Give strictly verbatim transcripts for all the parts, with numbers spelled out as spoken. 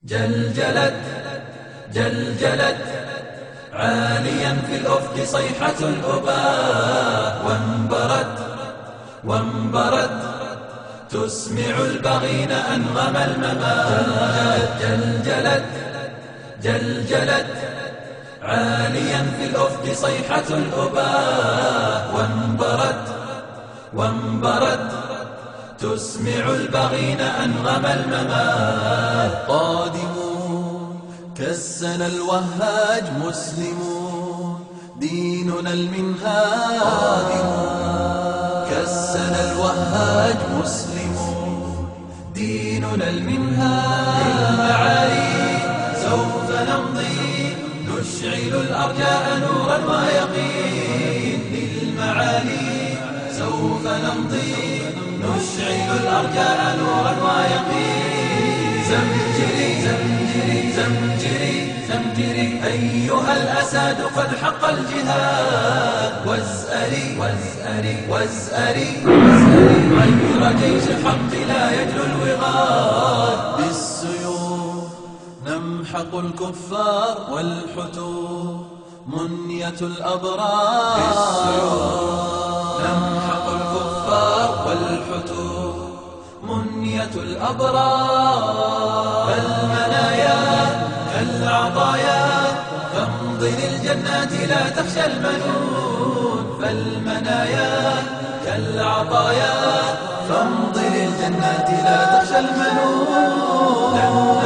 جلجلت جلجلت عاليا في الأفق صيحة الأباء، وانبرت وانبرت تسمع البغين أنغم الممات. جلجلت جلجلت عاليا في الأفق صيحة الأباء، وانبرت وانبرت تسمع البغين أنغم الممات. قادمون كالسنا الوهاج مسلمون ديننا المنهاج. قادمون كالسنا الوهاج مسلمون ديننا المنهاج. للمعالي سوف نمضي نشعل الأرجاء نورا ويقين. للمعالي سوف نمضي نشعل الأرجاء نورا ويقين. زمجري زمجري زمجري زمجري أيها الأساد قد حق الجهاد. وازأري وازأري وازأري وازأري غير جيش الحق لا يجلو الوغاد. بالسيوف نمحق الكفار والحتوف منية الأبرار. بالسيوف نمحق الكفار والحتوف منية الأبرار. فالمنايا كالعطايا فامضي للجنات لا تخشى المنون. فالمنايا كالعطايا فامضي للجنات لا تخشى المنون.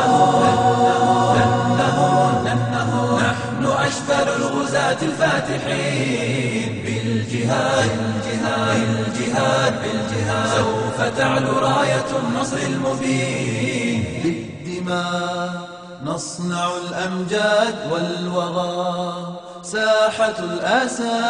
نحن أشبال الغزاة الفاتحين بالجهاد بالجهاد بالجهاد بالجهاد. سوف تعلو راية النصر المبين. بالدماء نصنع الأمجاد والوغى ساحة الأسى.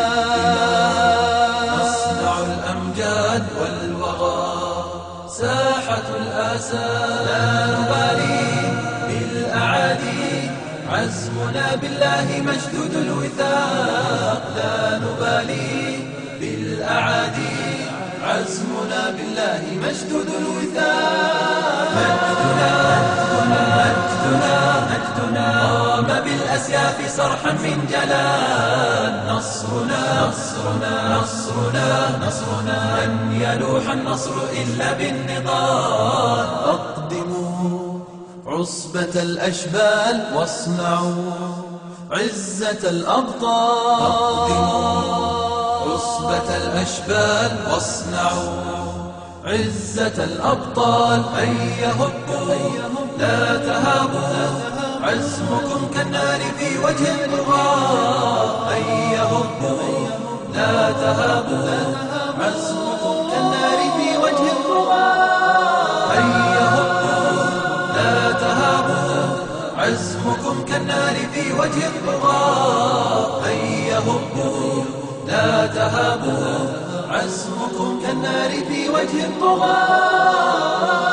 نصنع الأمجاد والوغى ساحة الأسى. لا نبالي بالأعادي عزمنا بالله مشدود الوثاق. لا نبالي بالأعادي عزمنا بالله مشدود الوثاق. مجدنا مجدنا مجدنا قام بالأسياف صرحا من جلال. نصرنا نصرنا نصرنا نصرنا لن يلوح النصر إلا بالنضال. أقدموا عصبة الأشبال واصنعوا عزة الأبطال. أقدموا عصبة الأشبال واصنعوا عزة الأبطال. هيا هبوا لا تهابوا عزمكم كالنار في وجه الطغاة. هيا هبوا لا تهابوا عزمكم كالنار في وجه الطغاة. هيا هبوا لا تهابوا عزمكم كالنار في وجه الطغاة. هيا هبوا لا تهابوا عزمكم كالنار في وجه الطغاة.